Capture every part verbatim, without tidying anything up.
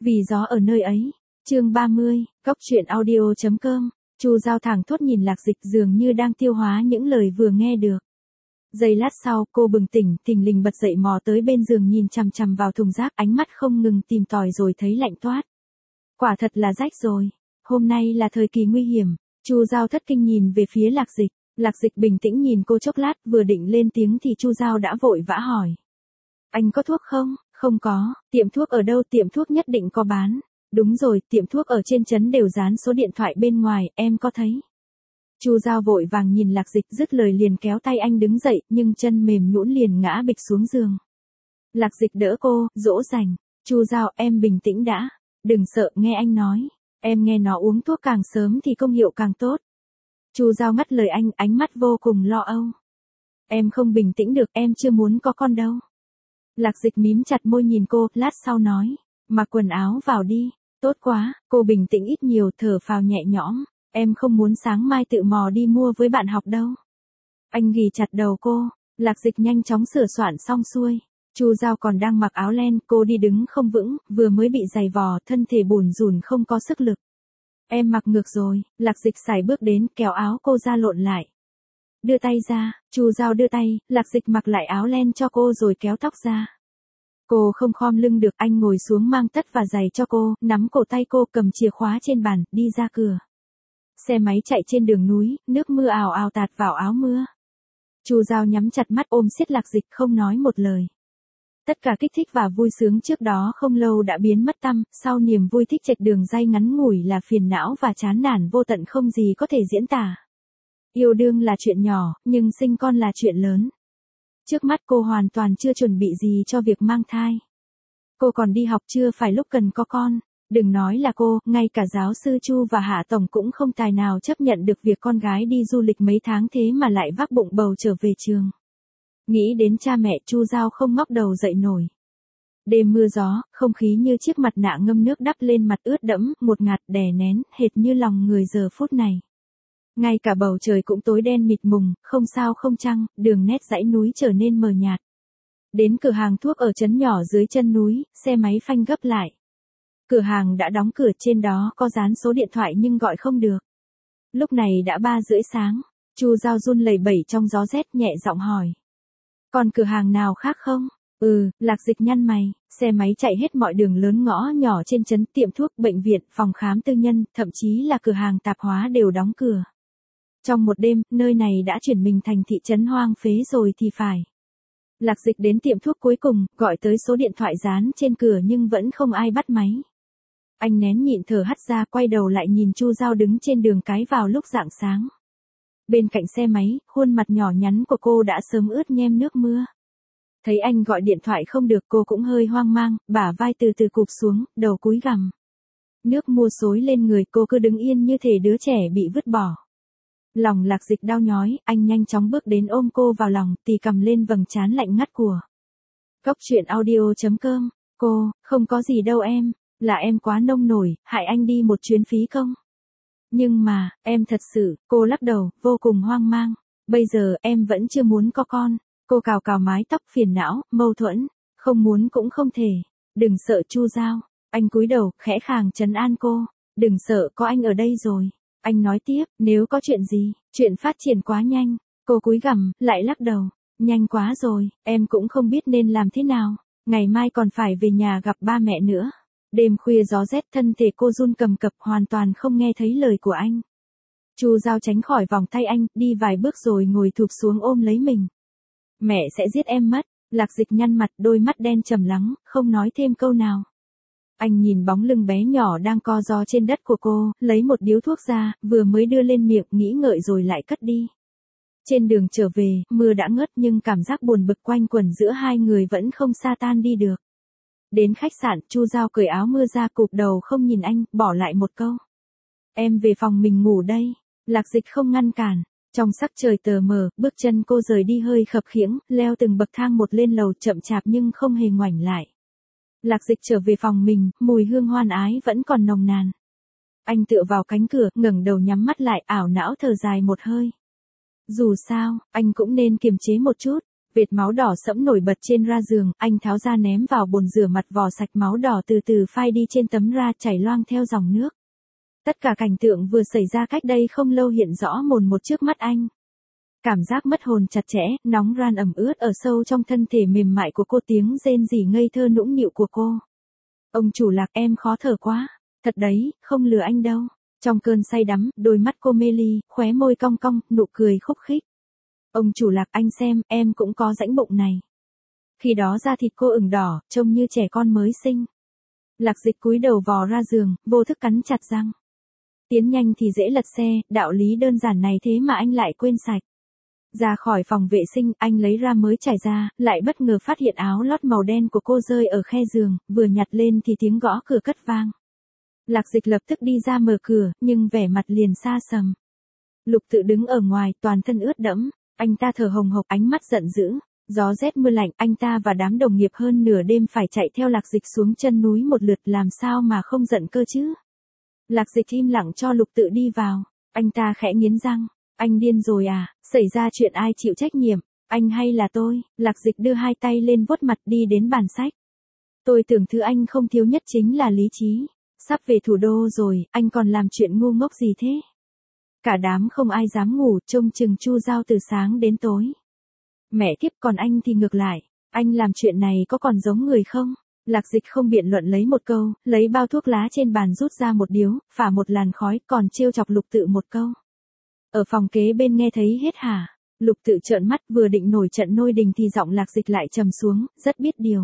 Vì gió ở nơi ấy. Chương ba mươi, Cóc truyện audio chấm com. Chu Giao thẳng thốt nhìn Lạc Dịch dường như đang tiêu hóa những lời vừa nghe được. Giây lát sau, cô bừng tỉnh, thình lình bật dậy mò tới bên giường nhìn chằm chằm vào thùng rác, ánh mắt không ngừng tìm tòi rồi thấy lạnh toát. Quả thật là rách rồi. Hôm nay là thời kỳ nguy hiểm. Chu Giao thất kinh nhìn về phía Lạc Dịch. Lạc Dịch bình tĩnh nhìn cô chốc lát, vừa định lên tiếng thì Chu Giao đã vội vã hỏi. Anh có thuốc không? Không có. Tiệm thuốc ở đâu? Tiệm thuốc nhất định có bán. Đúng rồi, tiệm thuốc ở trên trấn đều dán số điện thoại bên ngoài, em có thấy. Chu Giao vội vàng nhìn Lạc Dịch, dứt lời liền kéo tay anh đứng dậy, nhưng chân mềm nhũn liền ngã bịch xuống giường. Lạc Dịch đỡ cô, dỗ dành. Chu Giao, em bình tĩnh đã. Đừng sợ, nghe anh nói. Em nghe nó uống thuốc càng sớm thì công hiệu càng tốt. Chu Giao ngắt lời anh, ánh mắt vô cùng lo âu. Em không bình tĩnh được, em chưa muốn có con đâu. Lạc Dịch mím chặt môi nhìn cô, lát sau nói. Mặc quần áo vào đi. Tốt quá, cô bình tĩnh ít nhiều, thở phào nhẹ nhõm. Em không muốn sáng mai tự mò đi mua với bạn học đâu. Anh ghì chặt đầu cô. Lạc Dịch nhanh chóng sửa soạn xong xuôi. Chu Giao còn đang mặc áo len, cô đi đứng không vững, vừa mới bị giày vò, thân thể bùn rùn không có sức lực. Em mặc ngược rồi. Lạc Dịch sải bước đến, kéo áo cô ra lộn lại. Đưa tay ra. Chu Giao đưa tay, Lạc Dịch mặc lại áo len cho cô rồi kéo tóc ra. Cô không khom lưng được, anh ngồi xuống mang tất và giày cho cô, nắm cổ tay cô, cầm chìa khóa trên bàn, đi ra cửa. Xe máy chạy trên đường núi, nước mưa ào ào tạt vào áo mưa. Chu Giao nhắm chặt mắt ôm siết Lạc Dịch không nói một lời. Tất cả kích thích và vui sướng trước đó không lâu đã biến mất tăm, sau niềm vui thích chệch đường ray ngắn ngủi là phiền não và chán nản vô tận không gì có thể diễn tả. Yêu đương là chuyện nhỏ, nhưng sinh con là chuyện lớn. Trước mắt cô hoàn toàn chưa chuẩn bị gì cho việc mang thai. Cô còn đi học, chưa phải lúc cần có con. Đừng nói là cô, ngay cả giáo sư Chu và Hạ Tổng cũng không tài nào chấp nhận được việc con gái đi du lịch mấy tháng thế mà lại vác bụng bầu trở về trường. Nghĩ đến cha mẹ, Chu Giao không ngóc đầu dậy nổi. Đêm mưa gió, không khí như chiếc mặt nạ ngâm nước đắp lên mặt ướt đẫm, một ngạt đè nén, hệt như lòng người giờ phút này. Ngay cả bầu trời cũng tối đen mịt mùng, không sao không trăng, đường nét dãy núi trở nên mờ nhạt. Đến cửa hàng thuốc ở trấn nhỏ dưới chân núi, xe máy phanh gấp lại. Cửa hàng đã đóng cửa, trên đó có dán số điện thoại nhưng gọi không được. Lúc này đã ba rưỡi sáng, Chu Giao run lẩy bẩy trong gió rét, nhẹ giọng hỏi. Còn cửa hàng nào khác không? Ừ, Lạc Dịch nhăn mày, xe máy chạy hết mọi đường lớn ngõ nhỏ trên trấn, tiệm thuốc, bệnh viện, phòng khám tư nhân, thậm chí là cửa hàng tạp hóa đều đóng cửa. Trong một đêm, nơi này đã chuyển mình thành thị trấn hoang phế rồi thì phải. Lạc Dịch đến tiệm thuốc cuối cùng, gọi tới số điện thoại dán trên cửa nhưng vẫn không ai bắt máy. Anh nén nhịn thở hắt ra, quay đầu lại nhìn Chu Giao đứng trên đường cái vào lúc rạng sáng. Bên cạnh xe máy, khuôn mặt nhỏ nhắn của cô đã sớm ướt nhem nước mưa. Thấy anh gọi điện thoại không được, cô cũng hơi hoang mang, bả vai từ từ cụp xuống, đầu cúi gằm. Nước mưa xối lên người, cô cứ đứng yên như thể đứa trẻ bị vứt bỏ. Lòng Lạc Dịch đau nhói, anh nhanh chóng bước đến ôm cô vào lòng, tì cầm lên vầng trán lạnh ngắt của. Cóc truyện audio chấm com. Cô, không có gì đâu em, là em quá nông nổi, hại anh đi một chuyến phí công. Nhưng mà, em thật sự, cô lắc đầu, vô cùng hoang mang. Bây giờ em vẫn chưa muốn có con. Cô cào cào mái tóc, phiền não, mâu thuẫn. Không muốn cũng không thể. Đừng sợ Chu Giao. Anh cúi đầu, khẽ khàng trấn an cô. Đừng sợ, có anh ở đây rồi. Anh nói tiếp, nếu có chuyện gì, chuyện phát triển quá nhanh. Cô cúi gằm, lại lắc đầu. Nhanh quá rồi, em cũng không biết nên làm thế nào. Ngày mai còn phải về nhà gặp ba mẹ nữa. Đêm khuya gió rét, thân thể cô run cầm cập, hoàn toàn không nghe thấy lời của anh. Chu Giao tránh khỏi vòng tay anh, đi vài bước rồi ngồi thụp xuống ôm lấy mình. Mẹ sẽ giết em mất. Lạc Dịch nhăn mặt, đôi mắt đen trầm lắng, không nói thêm câu nào. Anh nhìn bóng lưng bé nhỏ đang co ro trên đất của cô, lấy một điếu thuốc ra, vừa mới đưa lên miệng, nghĩ ngợi rồi lại cất đi. Trên đường trở về, mưa đã ngớt nhưng cảm giác buồn bực quanh quẩn giữa hai người vẫn không xa tan đi được. Đến khách sạn, Chu Giao cởi áo mưa ra, cụp đầu không nhìn anh, bỏ lại một câu. Em về phòng mình ngủ đây. Lạc Dịch không ngăn cản. Trong sắc trời tờ mờ, bước chân cô rời đi hơi khập khiễng, leo từng bậc thang một lên lầu, chậm chạp nhưng không hề ngoảnh lại. Lạc Dịch trở về phòng mình, mùi hương hoan ái vẫn còn nồng nàn. Anh tựa vào cánh cửa, ngẩng đầu nhắm mắt lại, ảo não thở dài một hơi. Dù sao, anh cũng nên kiềm chế một chút. Vệt máu đỏ sẫm nổi bật trên ra giường, anh tháo ra ném vào bồn rửa mặt, vò sạch máu đỏ từ từ phai đi trên tấm ra, chảy loang theo dòng nước. Tất cả cảnh tượng vừa xảy ra cách đây không lâu hiện rõ mồn một trước mắt anh. Cảm giác mất hồn chặt chẽ, nóng ran ẩm ướt ở sâu trong thân thể mềm mại của cô, tiếng rên rỉ ngây thơ nũng nịu của cô. Ông chủ Lạc, em khó thở quá. Thật đấy, không lừa anh đâu. Trong cơn say đắm, đôi mắt cô mê ly, khóe môi cong cong, nụ cười khúc khích. Ông chủ Lạc, anh xem, em cũng có rãnh bụng này. Khi đó da thịt cô ửng đỏ, trông như trẻ con mới sinh. Lạc Dịch cúi đầu vò ra giường, vô thức cắn chặt răng. Tiến nhanh thì dễ lật xe, đạo lý đơn giản này thế mà anh lại quên sạch. Ra khỏi phòng vệ sinh, anh lấy ra mới trải ra, lại bất ngờ phát hiện áo lót màu đen của cô rơi ở khe giường, vừa nhặt lên thì tiếng gõ cửa cất vang. Lạc Dịch lập tức đi ra mở cửa, nhưng vẻ mặt liền xa sầm. Lục Tự đứng ở ngoài, toàn thân ướt đẫm, anh ta thở hồng hộc, ánh mắt giận dữ. Gió rét mưa lạnh, anh ta và đám đồng nghiệp hơn nửa đêm phải chạy theo Lạc Dịch xuống chân núi một lượt, làm sao mà không giận cơ chứ. Lạc Dịch im lặng cho Lục Tự đi vào, anh ta khẽ nghiến răng. Anh điên rồi à, xảy ra chuyện ai chịu trách nhiệm, anh hay là tôi? Lạc Dịch đưa hai tay lên vuốt mặt, đi đến bàn sách. Tôi tưởng thứ anh không thiếu nhất chính là lý trí. Sắp về thủ đô rồi, anh còn làm chuyện ngu ngốc gì thế? Cả đám không ai dám ngủ, trông chừng Chu Giao từ sáng đến tối. Mẹ kiếp, còn anh thì ngược lại, anh làm chuyện này có còn giống người không? Lạc Dịch không biện luận, lấy một câu, lấy bao thuốc lá trên bàn rút ra một điếu, phả một làn khói, còn trêu chọc Lục Tự một câu. Ở phòng kế bên nghe thấy hết hả? Lục Tự trợn mắt, vừa định nổi trận lôi đình thì giọng Lạc Dịch lại trầm xuống, rất biết điều.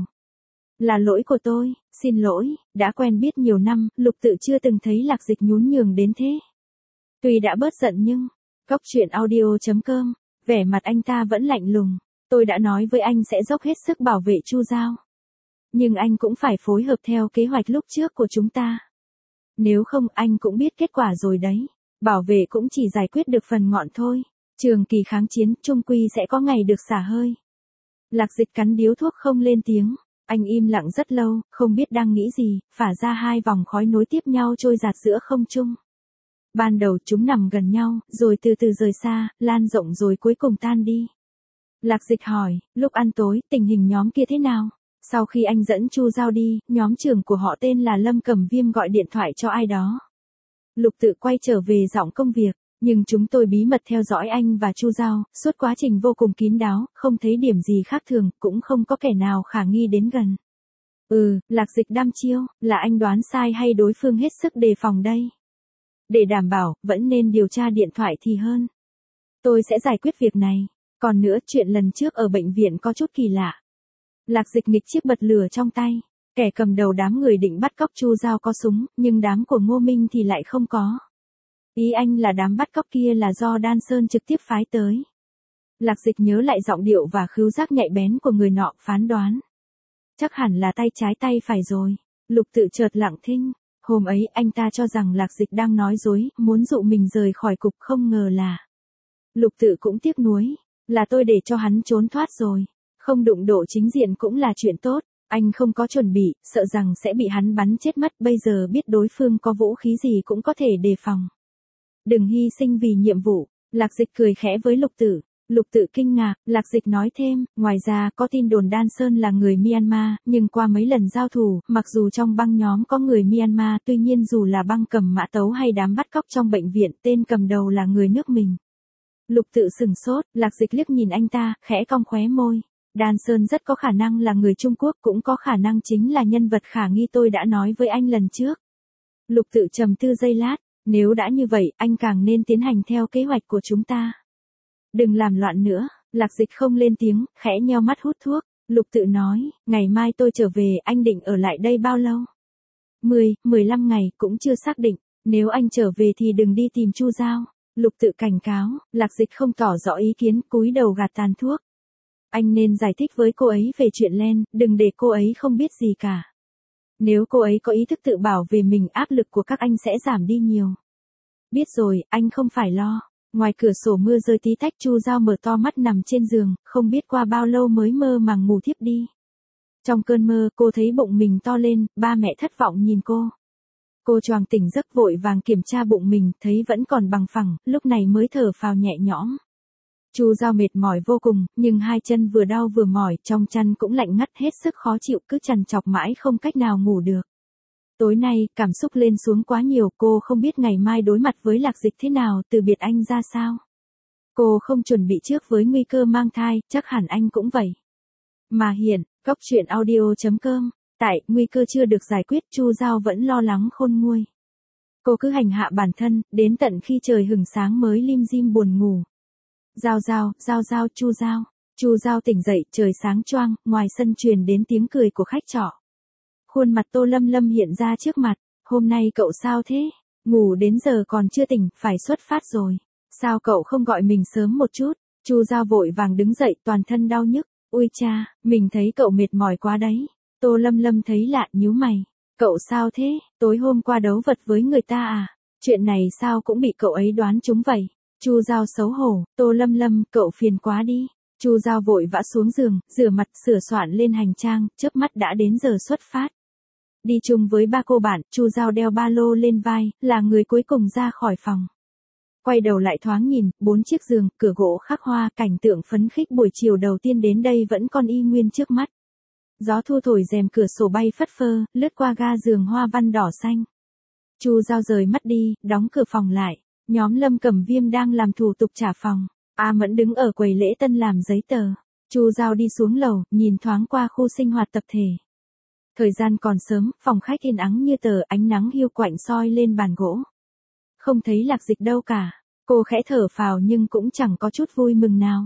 Là lỗi của tôi, xin lỗi, đã quen biết nhiều năm, Lục Tự chưa từng thấy Lạc Dịch nhún nhường đến thế. Tuy đã bớt giận nhưng, Cóc truyện audio chấm com, vẻ mặt anh ta vẫn lạnh lùng. Tôi đã nói với anh sẽ dốc hết sức bảo vệ Chu Giao. Nhưng anh cũng phải phối hợp theo kế hoạch lúc trước của chúng ta. Nếu không anh cũng biết kết quả rồi đấy. Bảo vệ cũng chỉ giải quyết được phần ngọn thôi. Trường kỳ kháng chiến, chung quy sẽ có ngày được xả hơi. Lạc Dịch cắn điếu thuốc không lên tiếng. Anh im lặng rất lâu, không biết đang nghĩ gì, phả ra hai vòng khói nối tiếp nhau trôi dạt giữa không trung. Ban đầu chúng nằm gần nhau, rồi từ từ rời xa, lan rộng rồi cuối cùng tan đi. Lạc Dịch hỏi, lúc ăn tối, tình hình nhóm kia thế nào? Sau khi anh dẫn Chu Giao đi, nhóm trưởng của họ tên là Lâm Cẩm Viêm gọi điện thoại cho ai đó. Lục Tự quay trở về giọng công việc, nhưng chúng tôi bí mật theo dõi anh và Chu Giao, suốt quá trình vô cùng kín đáo, không thấy điểm gì khác thường, cũng không có kẻ nào khả nghi đến gần. Ừ, Lạc Dịch đăm chiêu, là anh đoán sai hay đối phương hết sức đề phòng đây? Để đảm bảo, vẫn nên điều tra điện thoại thì hơn. Tôi sẽ giải quyết việc này. Còn nữa, chuyện lần trước ở bệnh viện có chút kỳ lạ. Lạc Dịch nghịch chiếc bật lửa trong tay. Kẻ cầm đầu đám người định bắt cóc Chu Giao có súng, nhưng đám của Ngô Minh thì lại không có. Ý anh là đám bắt cóc kia là do Đan Sơn trực tiếp phái tới. Lạc Dịch nhớ lại giọng điệu và khứu giác nhạy bén của người nọ, phán đoán. Chắc hẳn là tay trái tay phải rồi. Lục Tự chợt lặng thinh. Hôm ấy anh ta cho rằng Lạc Dịch đang nói dối, muốn dụ mình rời khỏi cục, không ngờ là. Lục Tự cũng tiếc nuối. Là tôi để cho hắn trốn thoát rồi. Không đụng độ chính diện cũng là chuyện tốt. Anh không có chuẩn bị, sợ rằng sẽ bị hắn bắn chết mất, bây giờ biết đối phương có vũ khí gì cũng có thể đề phòng. Đừng hy sinh vì nhiệm vụ. Lạc Dịch cười khẽ với Lục Tự. Lục Tự kinh ngạc, Lạc Dịch nói thêm, ngoài ra có tin đồn Đan Sơn là người Myanmar, nhưng qua mấy lần giao thủ, mặc dù trong băng nhóm có người Myanmar, tuy nhiên dù là băng cầm mã tấu hay đám bắt cóc trong bệnh viện, tên cầm đầu là người nước mình. Lục Tự sửng sốt, Lạc Dịch liếc nhìn anh ta, khẽ cong khóe môi. Đan Sơn rất có khả năng là người Trung Quốc, cũng có khả năng chính là nhân vật khả nghi tôi đã nói với anh lần trước. Lục Tự trầm tư giây lát, nếu đã như vậy, anh càng nên tiến hành theo kế hoạch của chúng ta. Đừng làm loạn nữa. Lạc Dịch không lên tiếng, khẽ nheo mắt hút thuốc. Lục Tự nói, ngày mai tôi trở về, anh định ở lại đây bao lâu? mười, mười lăm ngày, cũng chưa xác định. Nếu anh trở về thì đừng đi tìm Chu Giao. Lục Tự cảnh cáo. Lạc Dịch không tỏ rõ ý kiến, cúi đầu gạt tàn thuốc. Anh nên giải thích với cô ấy về chuyện Len, đừng để cô ấy không biết gì cả. Nếu cô ấy có ý thức tự bảo vệ mình, áp lực của các anh sẽ giảm đi nhiều. Biết rồi, anh không phải lo. Ngoài cửa sổ mưa rơi tí tách, Chu Giao mở to mắt nằm trên giường, không biết qua bao lâu mới mơ màng ngủ thiếp đi. Trong cơn mơ, cô thấy bụng mình to lên, ba mẹ thất vọng nhìn cô. Cô choàng tỉnh giấc vội vàng kiểm tra bụng mình, thấy vẫn còn bằng phẳng, lúc này mới thở phào nhẹ nhõm. Chu Giao mệt mỏi vô cùng, nhưng hai chân vừa đau vừa mỏi, trong chăn cũng lạnh ngắt hết sức khó chịu, cứ trằn trọc mãi không cách nào ngủ được. Tối nay, cảm xúc lên xuống quá nhiều, cô không biết ngày mai đối mặt với Lạc Dịch thế nào, từ biệt anh ra sao. Cô không chuẩn bị trước với nguy cơ mang thai, chắc hẳn anh cũng vậy. Mà hiện, góc truyện audio chấm com, tại, nguy cơ chưa được giải quyết, Chu Giao vẫn lo lắng khôn nguôi. Cô cứ hành hạ bản thân, đến tận khi trời hửng sáng mới lim dim buồn ngủ. Giao Giao, Giao Giao, Chu Giao. Chu Giao tỉnh dậy, trời sáng choang, ngoài sân truyền đến tiếng cười của khách trọ. Khuôn mặt Tô Lâm Lâm hiện ra trước mặt, hôm nay cậu sao thế? Ngủ đến giờ còn chưa tỉnh, phải xuất phát rồi. Sao cậu không gọi mình sớm một chút? Chu Giao vội vàng đứng dậy, toàn thân đau nhức. Ui cha, mình thấy cậu mệt mỏi quá đấy. Tô Lâm Lâm thấy lạ, nhíu mày. Cậu sao thế? Tối hôm qua đấu vật với người ta à? Chuyện này sao cũng bị cậu ấy đoán trúng vậy? Chu Giao xấu hổ, Tô Lâm Lâm, cậu phiền quá đi. Chu Giao vội vã xuống giường, rửa mặt, sửa soạn lên hành trang, chớp mắt đã đến giờ xuất phát. Đi chung với ba cô bạn, Chu Giao đeo ba lô lên vai, là người cuối cùng ra khỏi phòng. Quay đầu lại thoáng nhìn, bốn chiếc giường, cửa gỗ khắc hoa, cảnh tượng phấn khích buổi chiều đầu tiên đến đây vẫn còn y nguyên trước mắt. Gió thu thổi rèm cửa sổ bay phất phơ, lướt qua ga giường hoa văn đỏ xanh. Chu Giao rời mắt đi, đóng cửa phòng lại. Nhóm Lâm Cẩm Viêm đang làm thủ tục trả phòng. A Mẫn đứng ở quầy lễ tân làm giấy tờ. Chu Giao đi xuống lầu, nhìn thoáng qua khu sinh hoạt tập thể. Thời gian còn sớm, phòng khách yên ắng như tờ, ánh nắng hiu quạnh soi lên bàn gỗ. Không thấy Lạc Dịch đâu cả. Cô khẽ thở phào nhưng cũng chẳng có chút vui mừng nào.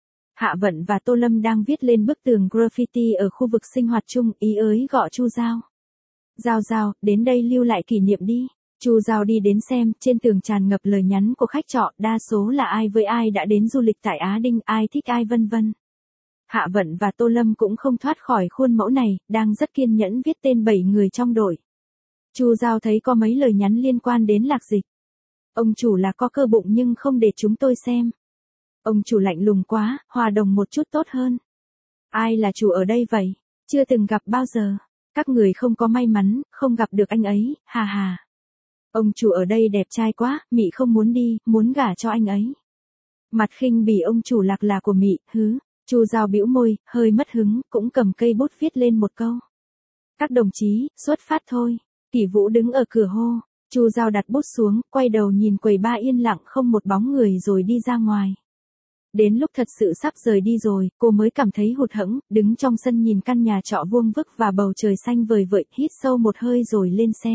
Hạ Vận và Tô Lâm đang viết lên bức tường graffiti ở khu vực sinh hoạt chung, ý ới gọi Chu Giao. Giao Giao, đến đây lưu lại kỷ niệm đi. Chu Giao đi đến xem, trên tường tràn ngập lời nhắn của khách trọ, đa số là ai với ai đã đến du lịch tại Á Đinh, ai thích ai vân vân. Hạ Vận và Tô Lâm cũng không thoát khỏi khuôn mẫu này, đang rất kiên nhẫn viết tên bảy người trong đội. Chu Giao thấy có mấy lời nhắn liên quan đến Lạc Dịch. Ông chủ là có cơ bụng nhưng không để chúng tôi xem. Ông chủ lạnh lùng quá, hòa đồng một chút tốt hơn. Ai là chủ ở đây vậy? Chưa từng gặp bao giờ. Các người không có may mắn, không gặp được anh ấy, hà hà. Ông chủ ở đây đẹp trai quá, Mị không muốn đi, muốn gả cho anh ấy. Mặt khinh bỉ ông chủ Lạc là của Mị, hứ. Chu Giao bĩu môi, hơi mất hứng, cũng cầm cây bút viết lên một câu. Các đồng chí, xuất phát thôi. Kỷ Vũ đứng ở cửa hô. Chu Giao đặt bút xuống, quay đầu nhìn quầy ba yên lặng không một bóng người rồi đi ra ngoài. Đến lúc thật sự sắp rời đi rồi, cô mới cảm thấy hụt hẫng, đứng trong sân nhìn căn nhà trọ vuông vức và bầu trời xanh vời vợi, hít sâu một hơi rồi lên xe.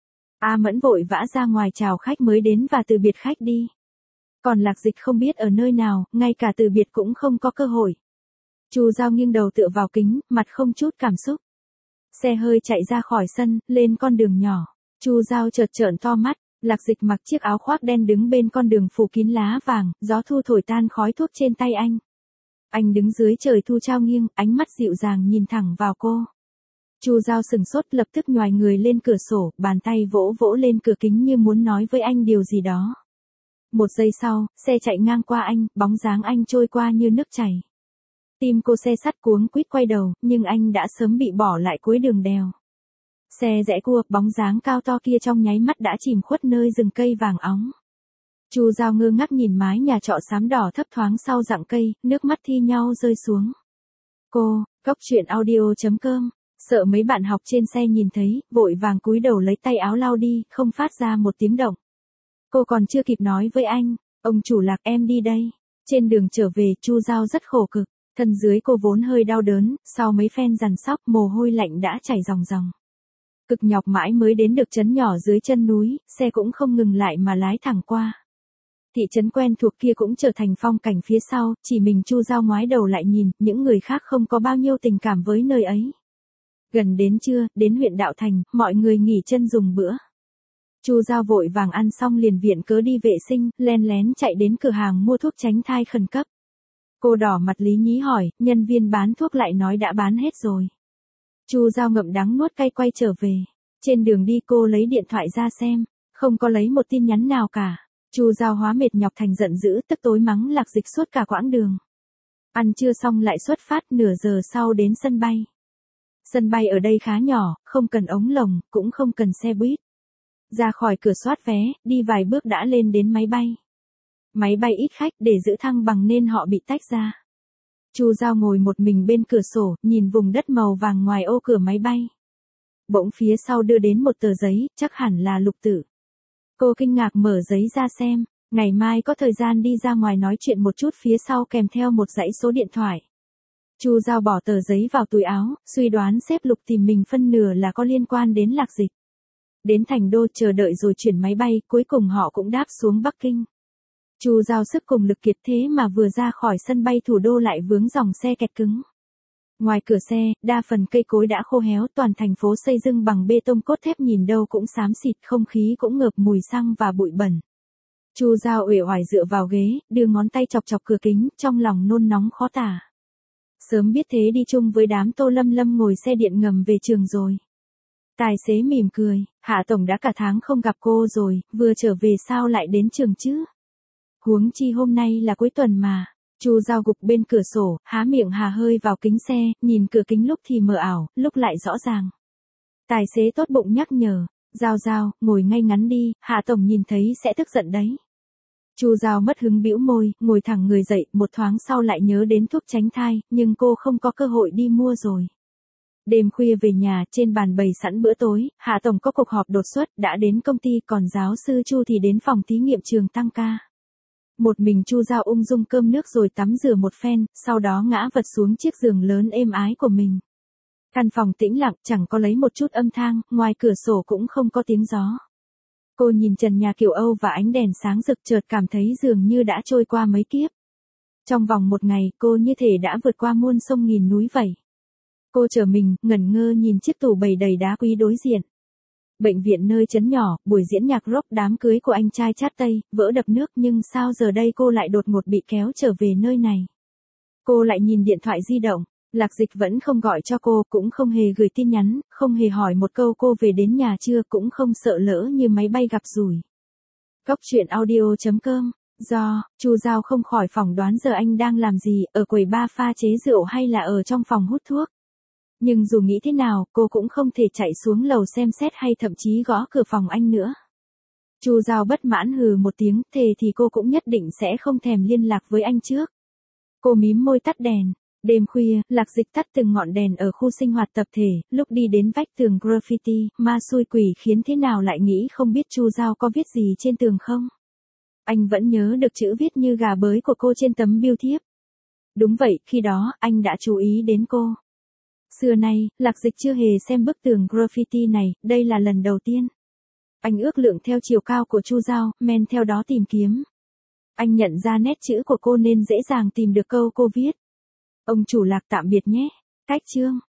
A Mẫn vội vã ra ngoài chào khách mới đến và từ biệt khách đi. Còn Lạc Dịch không biết ở nơi nào, ngay cả từ biệt cũng không có cơ hội. Chu Giao nghiêng đầu tựa vào kính, mặt không chút cảm xúc. Xe hơi chạy ra khỏi sân, lên con đường nhỏ. Chu Giao chợt trợn to mắt, Lạc Dịch mặc chiếc áo khoác đen đứng bên con đường phủ kín lá vàng, gió thu thổi tan khói thuốc trên tay anh. Anh đứng dưới trời thu trao nghiêng, ánh mắt dịu dàng nhìn thẳng vào cô. Chu Giao sừng sốt lập tức nhoài người lên cửa sổ, bàn tay vỗ vỗ lên cửa kính như muốn nói với anh điều gì đó. Một giây sau, xe chạy ngang qua anh, bóng dáng anh trôi qua như nước chảy. Tim cô xe sắt cuống quýt quay đầu, nhưng anh đã sớm bị bỏ lại cuối đường đèo. Xe rẽ cua, bóng dáng cao to kia trong nháy mắt đã chìm khuất nơi rừng cây vàng óng. Chu Giao ngơ ngác nhìn mái nhà trọ xám đỏ thấp thoáng sau rặng cây, nước mắt thi nhau rơi xuống. Cô, góc truyện audio chấm com, sợ mấy bạn học trên xe nhìn thấy, vội vàng cúi đầu lấy tay áo lau đi, không phát ra một tiếng động. Cô còn chưa kịp nói với anh, ông chủ Lạc em đi đây. Trên đường trở về, Chu Giao rất khổ cực, thân dưới cô vốn hơi đau đớn, sau mấy phen giằn xóc mồ hôi lạnh đã chảy ròng ròng. Cực nhọc mãi mới đến được trấn nhỏ dưới chân núi, xe cũng không ngừng lại mà lái thẳng qua. Thị trấn quen thuộc kia cũng trở thành phong cảnh phía sau, chỉ mình Chu Giao ngoái đầu lại nhìn, những người khác không có bao nhiêu tình cảm với nơi ấy. Gần đến trưa, đến huyện Đạo Thành, mọi người nghỉ chân dùng bữa. Chu Giao vội vàng ăn xong liền viện cớ đi vệ sinh, len lén chạy đến cửa hàng mua thuốc tránh thai khẩn cấp. Cô đỏ mặt lý nhí hỏi, nhân viên bán thuốc lại nói đã bán hết rồi. Chu Giao ngậm đắng nuốt cay quay trở về. Trên đường đi cô lấy điện thoại ra xem, không có lấy một tin nhắn nào cả. Chu Giao hóa mệt nhọc thành giận dữ, tức tối mắng Lạc Dịch suốt cả quãng đường. Ăn trưa xong lại xuất phát, nửa giờ sau đến sân bay. Sân bay ở đây khá nhỏ, không cần ống lồng, cũng không cần xe buýt. Ra khỏi cửa soát vé, đi vài bước đã lên đến máy bay. Máy bay ít khách để giữ thăng bằng nên họ bị tách ra. Chu Giao ngồi một mình bên cửa sổ, nhìn vùng đất màu vàng ngoài ô cửa máy bay. Bỗng phía sau đưa đến một tờ giấy, chắc hẳn là Lục Tử. Cô kinh ngạc mở giấy ra xem, ngày mai có thời gian đi ra ngoài nói chuyện một chút, phía sau kèm theo một dãy số điện thoại. Chu Giao bỏ tờ giấy vào túi áo, suy đoán sếp Lục tìm mình phân nửa là có liên quan đến Lạc Dịch. Đến thành đô chờ đợi rồi chuyển máy bay, cuối cùng họ cũng đáp xuống Bắc Kinh. Chu Giao sức cùng lực kiệt thế mà vừa ra khỏi sân bay thủ đô lại vướng dòng xe kẹt cứng. Ngoài cửa xe, đa phần cây cối đã khô héo, toàn thành phố xây dựng bằng bê tông cốt thép nhìn đâu cũng xám xịt, không khí cũng ngợp mùi xăng và bụi bẩn. Chu Giao uể oải dựa vào ghế, đưa ngón tay chọc chọc cửa kính, trong lòng nôn nóng khó tả. Sớm biết thế đi chung với đám Tô Lâm Lâm ngồi xe điện ngầm về trường rồi. Tài xế mỉm cười, Hạ Tổng đã cả tháng không gặp cô rồi, vừa trở về sao lại đến trường chứ? Huống chi hôm nay là cuối tuần mà. Chu Giao gục bên cửa sổ, há miệng hà hơi vào kính xe, nhìn cửa kính lúc thì mờ ảo, lúc lại rõ ràng. Tài xế tốt bụng nhắc nhở, Giao Giao, ngồi ngay ngắn đi, Hạ Tổng nhìn thấy sẽ tức giận đấy. Chu Giao mất hứng bĩu môi, ngồi thẳng người dậy, một thoáng sau lại nhớ đến thuốc tránh thai, nhưng cô không có cơ hội đi mua rồi. Đêm khuya về nhà, trên bàn bày sẵn bữa tối, Hạ Tổng có cuộc họp đột xuất, đã đến công ty, còn giáo sư Chu thì đến phòng thí nghiệm trường tăng ca. Một mình Chu Giao ung dung cơm nước rồi tắm rửa một phen, sau đó ngã vật xuống chiếc giường lớn êm ái của mình. Căn phòng tĩnh lặng, chẳng có lấy một chút âm thanh, ngoài cửa sổ cũng không có tiếng gió. Cô nhìn trần nhà kiểu Âu và ánh đèn sáng rực, chợt cảm thấy dường như đã trôi qua mấy kiếp. Trong vòng một ngày, cô như thể đã vượt qua muôn sông nghìn núi vậy. Cô trở mình, ngẩn ngơ nhìn chiếc tủ bày đầy đá quý đối diện. Bệnh viện nơi trấn nhỏ, buổi diễn nhạc rock, đám cưới của anh trai chát Tây, vỡ đập nước, nhưng sao giờ đây cô lại đột ngột bị kéo trở về nơi này. Cô lại nhìn điện thoại di động, Lạc Dịch vẫn không gọi cho cô, cũng không hề gửi tin nhắn, không hề hỏi một câu cô về đến nhà chưa, cũng không sợ lỡ như máy bay gặp rủi. Góc truyện audio chấm com, do, Chu Giao không khỏi phỏng đoán giờ anh đang làm gì, ở quầy bar pha chế rượu hay là ở trong phòng hút thuốc. Nhưng dù nghĩ thế nào, cô cũng không thể chạy xuống lầu xem xét hay thậm chí gõ cửa phòng anh nữa. Chu Giao bất mãn hừ một tiếng, thề thì cô cũng nhất định sẽ không thèm liên lạc với anh trước. Cô mím môi tắt đèn. Đêm khuya, Lạc Dịch tắt từng ngọn đèn ở khu sinh hoạt tập thể, lúc đi đến vách tường graffiti, ma xui quỷ khiến thế nào lại nghĩ không biết Chu Giao có viết gì trên tường không? Anh vẫn nhớ được chữ viết như gà bới của cô trên tấm bưu thiếp. Đúng vậy, khi đó, anh đã chú ý đến cô. Xưa nay, Lạc Dịch chưa hề xem bức tường graffiti này, đây là lần đầu tiên. Anh ước lượng theo chiều cao của Chu Giao, men theo đó tìm kiếm. Anh nhận ra nét chữ của cô nên dễ dàng tìm được câu cô viết. Ông chủ Lạc tạm biệt nhé. Cách chương.